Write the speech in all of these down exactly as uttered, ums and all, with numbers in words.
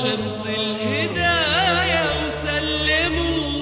شمس الهداية وسلموا.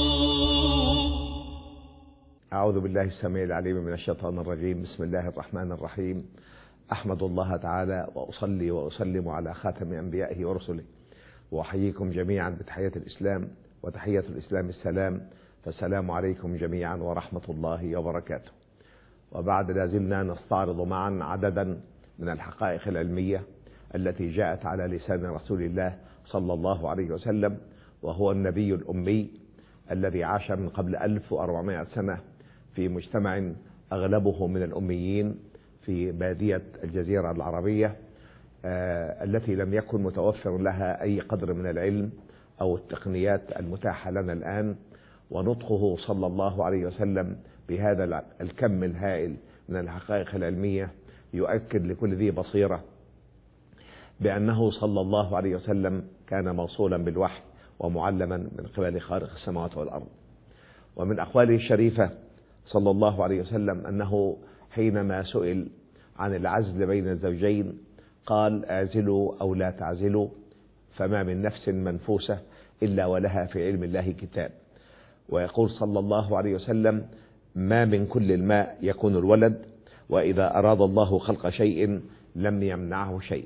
أعوذ بالله السميع العليم من الشيطان الرجيم. بسم الله الرحمن الرحيم. أحمد الله تعالى وأصلي وأسلم على خاتم أنبيائه ورسله، وأحييكم جميعا بتحية الإسلام، وتحية الإسلام السلام، فالسلام عليكم جميعا ورحمة الله وبركاته. وبعد لازلنا نستعرض معا عددا من الحقائق العلمية التي جاءت على لسان رسول الله صلى الله عليه وسلم، وهو النبي الأمي الذي عاش من قبل ألف وأربعمائة سنة في مجتمع أغلبه من الأميين في بادية الجزيرة العربية آه التي لم يكن متوفر لها أي قدر من العلم أو التقنيات المتاحة لنا الآن. ونطقه صلى الله عليه وسلم بهذا الكم الهائل من الحقائق العلمية يؤكد لكل ذي بصيرة بأنه صلى الله عليه وسلم كان موصولا بالوحي ومعلما من قبل خالق السماوات والأرض. ومن أقواله الشريفة صلى الله عليه وسلم أنه حينما سئل عن العزل بين الزوجين قال: اعزلوا أو لا تعزلوا، فما من نفس منفوسة إلا ولها في علم الله كتاب. ويقول صلى الله عليه وسلم: ما من كل الماء يكون الولد، وإذا أراد الله خلق شيء لم يمنعه شيء.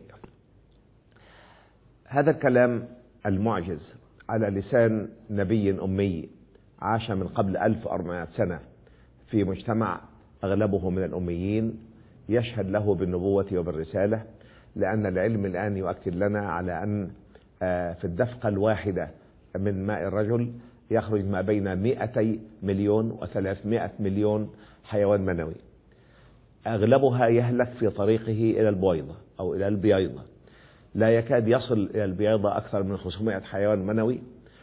هذا الكلام المعجز على لسان نبي أمي عاش من قبل ألف وأربعمائة سنة في مجتمع أغلبه من الأميين يشهد له بالنبوة وبالرسالة، لأن العلم الآن يؤكد لنا على أن في الدفقة الواحدة من ماء الرجل يخرج ما بين مئتي مليون وثلاثمائة مليون حيوان منوي، أغلبها يهلك في طريقه إلى البويضة أو إلى البياضة. لا يكاد يصل إلى البياضة أكثر من خمسمائة حيوان منوي،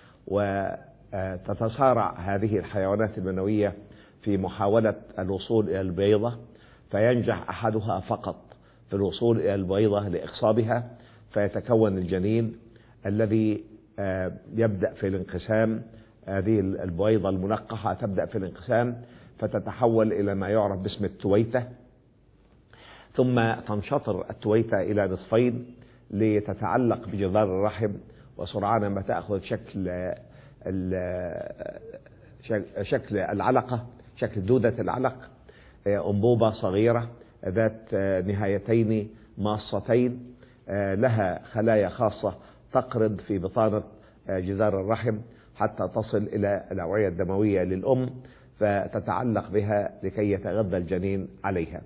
وتتصارع هذه الحيوانات المنوية في محاولة الوصول إلى البيضة، فينجح أحدها فقط في الوصول إلى البيضة لإخصابها، فيتكون الجنين الذي يبدأ في الانقسام. هذه البويضة الملقحة تبدأ في الانقسام فتتحول إلى ما يعرف باسم التويتة، ثم تنشطر التويتة إلى نصفين لتتعلق بجدار الرحم، وسرعان ما تأخذ شكل شكل العلقة، شكل دودة العلق، أنبوبة صغيرة ذات نهايتين ماصتين لها خلايا خاصة تقرض في بطانة جدار الرحم حتى تصل إلى الأوعية الدموية للأم، فتتعلق بها لكي يتغذى الجنين عليها.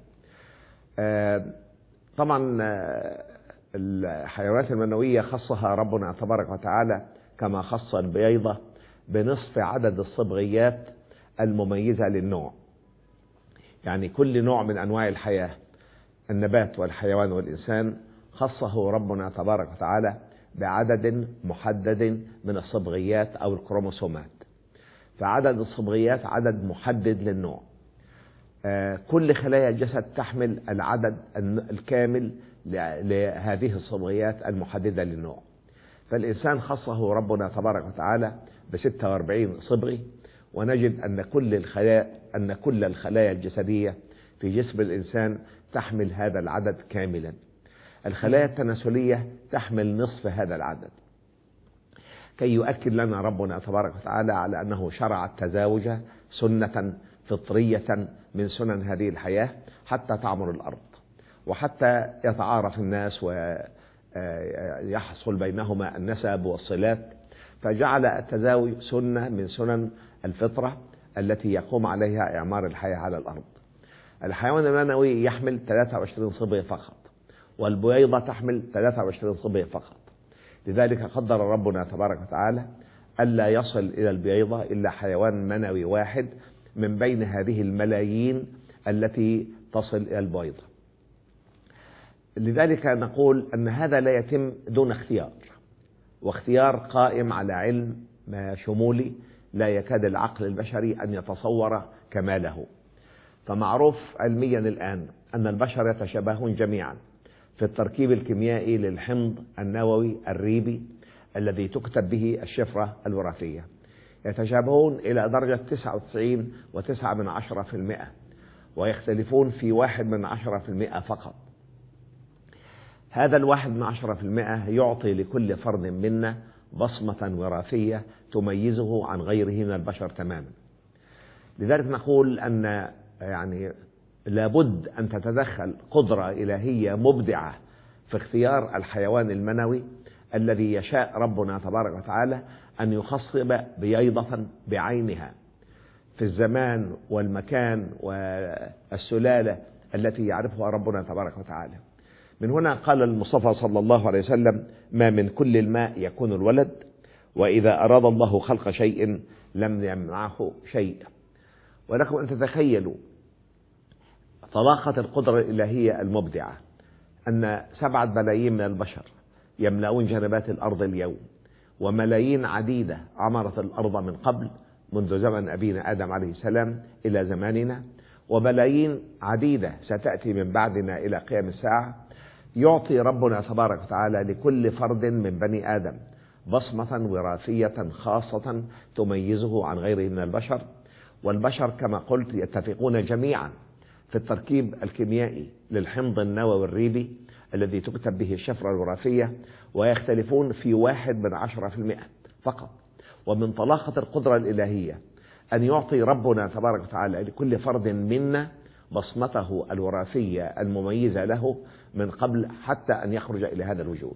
طبعا الحيوانات المنوية خصها ربنا تبارك وتعالى كما خص البيضة بنصف عدد الصبغيات المميزة للنوع. يعني كل نوع من أنواع الحياة، النبات والحيوان والإنسان، خصه ربنا تبارك وتعالى بعدد محدد من الصبغيات أو الكروموسومات. فعدد الصبغيات عدد محدد للنوع. كل خلايا الجسد تحمل العدد الكامل لهذه الصبغيات المحددة للنوع. فالإنسان خصه ربنا تبارك وتعالى بستة وأربعين صبغي، ونجد أن كل الخلايا أن كل الخلايا الجسدية في جسم الإنسان تحمل هذا العدد كاملا. الخلايا التناسلية تحمل نصف هذا العدد، كي يؤكد لنا ربنا تبارك وتعالى على أنه شرع التزاوج سنة فطرية من سنن هذه الحياة حتى تعمر الأرض، وحتى يتعارف الناس ويحصل بينهما النسب والصلات. فجعل التزاوج سنة من سنن الفطرة التي يقوم عليها إعمار الحياة على الأرض. الحيوان المنوي يحمل ثلاثة وعشرين صبغة فقط، والبويضة تحمل ثلاثة وعشرين صبغة فقط. لذلك قدر ربنا تبارك وتعالى ألا يصل إلى البيضة إلا حيوان منوي واحد من بين هذه الملايين التي تصل إلى البيضة. لذلك نقول أن هذا لا يتم دون اختيار، واختيار قائم على علم شمولي لا يكاد العقل البشري أن يتصور كماله. فمعروف علميا الآن أن البشر يتشابهون جميعا في التركيب الكيميائي للحمض النووي الريبي الذي تكتب به الشفرة الوراثية، يتشابهون إلى درجة تسعة وتسعين وتسعة من عشرة في المئة، ويختلفون في واحد من عشرة في المئة فقط. هذا الواحد من عشرة في المئة يعطي لكل فرد منا بصمة وراثية تميزه عن غيره من البشر تماما. لذلك نقول أن يعني لابد أن تتدخل قدرة إلهية مبدعة في اختيار الحيوان المنوي الذي يشاء ربنا تبارك وتعالى أن يخصب بيضة بعينها في الزمان والمكان والسلالة التي يعرفها ربنا تبارك وتعالى. من هنا قال المصطفى صلى الله عليه وسلم: ما من كل الماء يكون الولد، وإذا أراد الله خلق شيء لم يمنعه شيء. ولكم أن تتخيلوا طلاقة القدرة الإلهية المبدعة أن سبعة ملايين من البشر يملؤون جنبات الأرض اليوم، وملايين عديدة عمرت الأرض من قبل منذ زمن أبينا آدم عليه السلام إلى زماننا، وملايين عديدة ستأتي من بعدنا إلى قيام الساعة. يعطي ربنا تبارك وتعالى لكل فرد من بني آدم بصمة وراثية خاصة تميزه عن غيره من البشر. والبشر كما قلت يتفقون جميعا في التركيب الكيميائي للحمض النووي الريبي الذي تكتب به الشفرة الوراثية، ويختلفون في واحد من عشرة في المئة فقط. ومن طلاقة القدرة الإلهية أن يعطي ربنا تبارك وتعالى لكل فرد منا بصمته الوراثية المميزة له من قبل حتى أن يخرج إلى هذا الوجود.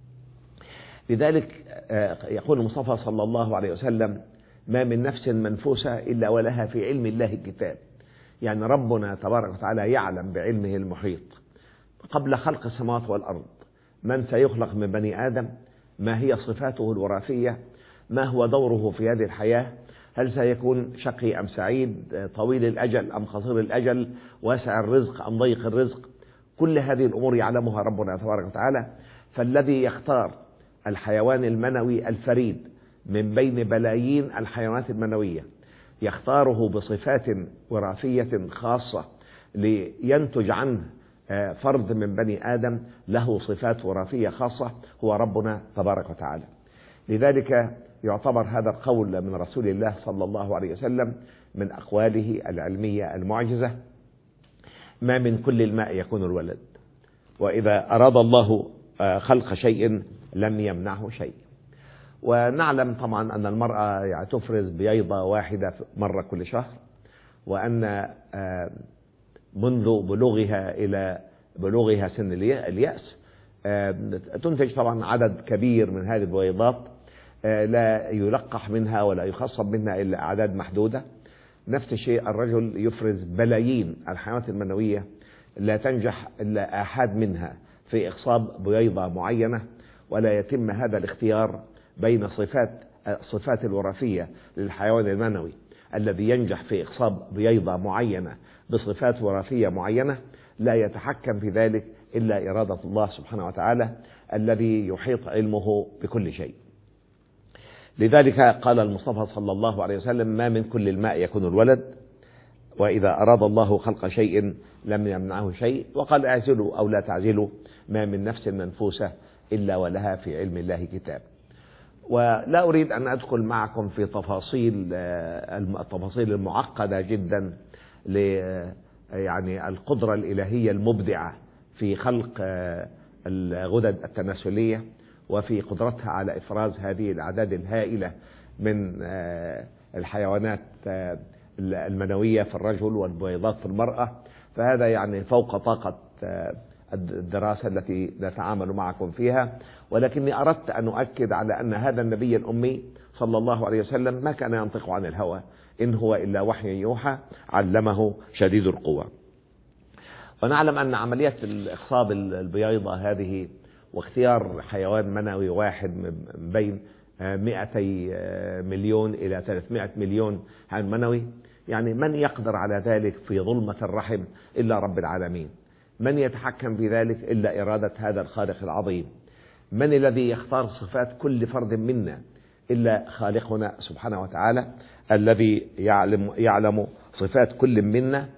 لذلك يقول المصطفى صلى الله عليه وسلم: ما من نفس منفوسة إلا ولها في علم الله كتاب. يعني ربنا تبارك وتعالى يعلم بعلمه المحيط قبل خلق السماوات والأرض من سيخلق من بني آدم، ما هي صفاته الوراثية، ما هو دوره في هذه الحياة، هل سيكون شقي أم سعيد، طويل الأجل أم قصير الأجل، واسع الرزق أم ضيق الرزق. كل هذه الأمور يعلمها ربنا تبارك وتعالى. فالذي يختار الحيوان المنوي الفريد من بين بلايين الحيوانات المنوية يختاره بصفات وراثية خاصة لينتج عنه فرد من بني آدم له صفات وراثية خاصة هو ربنا تبارك وتعالى. لذلك يعتبر هذا القول من رسول الله صلى الله عليه وسلم من أقواله العلمية المعجزة: ما من كل الماء يكون الولد، وإذا أراد الله خلق شيء لم يمنعه شيء. ونعلم طبعا أن المرأة يعني تفرز بيضة واحدة مرة كل شهر، وأن منذ بلوغها إلى بلوغها سن اليأس تنتج طبعا عدد كبير من هذه البيضات لا يلقح منها ولا يخصب منها إلا أعداد محدودة. نفس الشيء الرجل يفرز بلايين الحيوانات المنوية لا تنجح إلا آحاد منها في إخصاب بيضة معينة، ولا يتم هذا الاختيار بين صفات الصفات الوراثية للحيوان المنوي الذي ينجح في إخصاب بيضة معينة بصفات وراثية معينة، لا يتحكم في ذلك إلا إرادة الله سبحانه وتعالى الذي يحيط علمه بكل شيء. لذلك قال المصطفى صلى الله عليه وسلم: ما من كل الماء يكون الولد، وإذا أراد الله خلق شيء لم يمنعه شيء. وقال: اعزلوا أو لا تعزلوا، ما من نفس منفوسة إلا ولها في علم الله كتاب. ولا أريد أن أدخل معكم في تفاصيل التفاصيل المعقدة جدا ل يعني القدرة الإلهية المبدعة في خلق الغدد التناسلية وفي قدرتها على إفراز هذه الأعداد الهائلة من الحيوانات المنوية في الرجل والبيضات في المرأة. فهذا يعني فوق طاقة الدراسة التي نتعامل معكم فيها. ولكني أردت أن أؤكد على أن هذا النبي الأمي صلى الله عليه وسلم ما كان ينطق عن الهوى، إن هو إلا وحي يوحى علمه شديد القوى. ونعلم أن عملية الإخصاب البيضة هذه واختيار حيوان منوي واحد من بين مئتي مليون إلى ثلاثمائة مليون حيوان منوي، يعني من يقدر على ذلك في ظلمة الرحم إلا رب العالمين؟ من يتحكم في ذلك إلا إرادة هذا الخالق العظيم؟ من الذي يختار صفات كل فرد منا إلا خالقنا سبحانه وتعالى الذي يعلم, يعلم صفات كل منا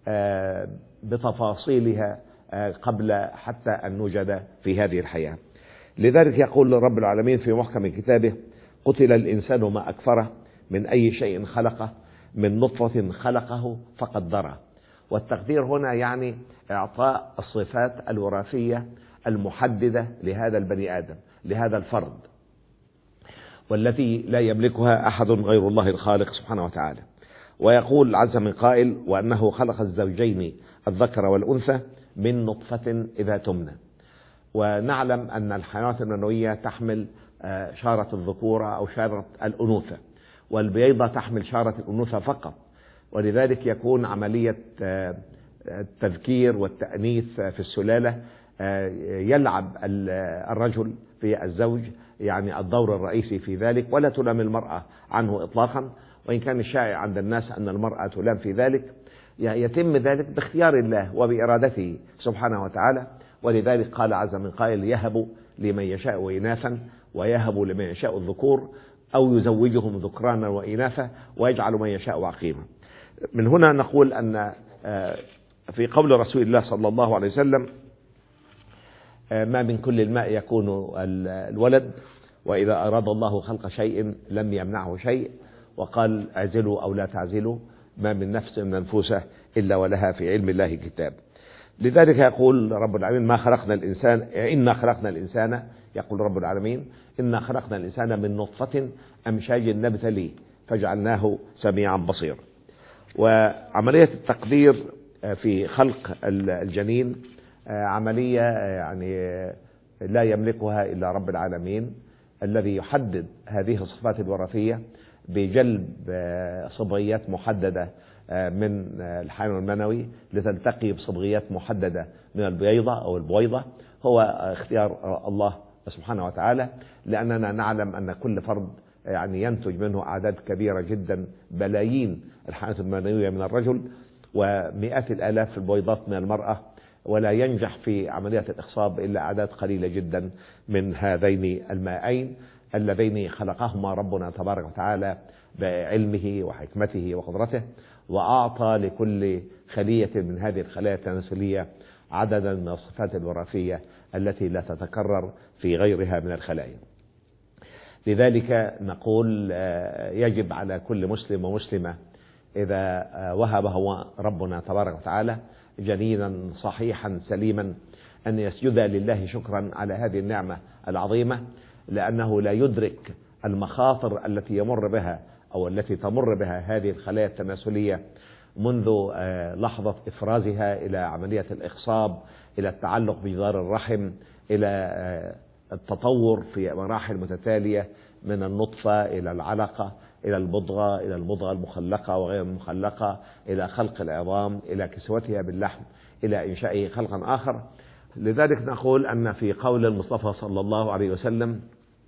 بتفاصيلها قبل حتى أن نوجد في هذه الحياة. لذلك يقول رب العالمين في محكم كتابه: قتل الإنسان ما أكفره من أي شيء خلقه من نطفة خلقه فقدره. والتقدير هنا يعني إعطاء الصفات الوراثية المحددة لهذا البني آدم، لهذا الفرد، والتي لا يملكها أحد غير الله الخالق سبحانه وتعالى. ويقول عز من قائل: وأنه خلق الزوجين الذكر والأنثى من نطفة إذا تمنى. ونعلم أن الحيوانات المنوية تحمل شارة الذكورة أو شارة الأنوثة، والبيضة تحمل شارة الأنوثة فقط، ولذلك يكون عملية التذكير والتأنيث في السلالة يلعب الرجل في الزوج يعني الدور الرئيسي في ذلك، ولا تلام المرأة عنه إطلاقا، وإن كان الشائع عند الناس أن المرأة تلام في ذلك. يتم ذلك باختيار الله وبإرادته سبحانه وتعالى. ولذلك قال عز من قائل: يهب لمن يشاء إناثا ويهب لمن يشاء الذكور أو يزوجهم ذكرانا وإناثا ويجعل من يشاء عقيما. من هنا نقول أن في قول رسول الله صلى الله عليه وسلم: ما من كل الماء يكون الولد، وإذا أراد الله خلق شيء لم يمنعه شيء. وقال: اعزلوا أو لا تعزلوا، ما من نفس منفوسة إلا ولها في علم الله كتاب. لذلك يقول رب العالمين: ما خلقنا الإنسان إنا خلقنا الإنسان يقول رب العالمين: إنا خلقنا الإنسان من نطفة أمشاج نبتليه فجعلناه سميعا بصيرا. وعملية التقدير في خلق الجنين عملية يعني لا يملكها إلا رب العالمين، الذي يحدد هذه الصفات الوراثية بجلب صبغيات محددة من الحيوان المنوي لتلتقي بصبغيات محددة من البيضة أو البويضة. هو اختيار الله سبحانه وتعالى، لأننا نعلم أن كل فرد يعني ينتج منه أعداد كبيرة جدا، بلايين الحيوانات المنوية من الرجل ومئات الآلاف البويضات من المرأة، ولا ينجح في عملية الإخصاب إلا أعداد قليلة جدا من هذين المائين اللذين خلقهما ربنا تبارك وتعالى بعلمه وحكمته وقدرته، وأعطى لكل خلية من هذه الخلايا التناسلية عددا من الصفات الوراثية التي لا تتكرر في غيرها من الخلايا. لذلك نقول يجب على كل مسلم ومسلمة إذا وهبه ربنا تبارك وتعالى جنينا صحيحا سليما أن يسجد لله شكرا على هذه النعمة العظيمة، لأنه لا يدرك المخاطر التي يمر بها أو التي تمر بها هذه الخلايا التناسلية منذ لحظة إفرازها إلى عملية الإخصاب، إلى التعلق بجدار الرحم، إلى التطور في مراحل متتالية من النطفة إلى العلقة إلى البضغة إلى المضغة المخلقة وغير المخلقة، إلى خلق العظام، إلى كسوتها باللحم، إلى إنشاء خلقا آخر. لذلك نقول أن في قول المصطفى صلى الله عليه وسلم: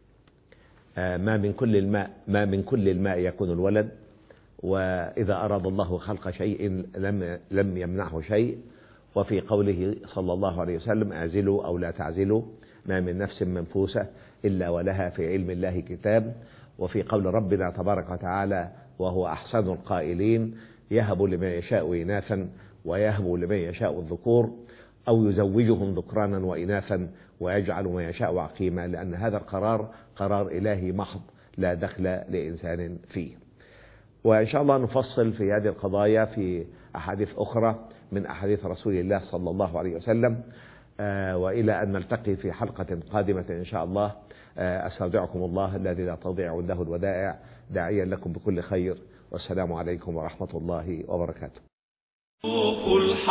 ما من كل الماء ما من كل الماء يكون الولد، وإذا أراد الله خلق شيء لم لم يمنعه شيء. وفي قوله صلى الله عليه وسلم: اعزلوا أو لا تعزلوا، ما من نفس منفوسة إلا ولها في علم الله كتاب. وفي قول ربنا تبارك وتعالى وهو أحسن القائلين: يهب لمن يشاء إناثا ويهب لمن يشاء الذكور أو يزوجهم ذكرانا وإناثا ويجعل من يشاء عقيما، لأن هذا القرار قرار إلهي محض لا دخل لإنسان فيه. وإن شاء الله نفصل في هذه القضايا في أحاديث أخرى من أحاديث رسول الله صلى الله عليه وسلم. وإلى أن نلتقي في حلقة قادمة إن شاء الله، أستودعكم الله الذي لا تضيع عنده الودائع، داعيا لكم بكل خير، والسلام عليكم ورحمة الله وبركاته.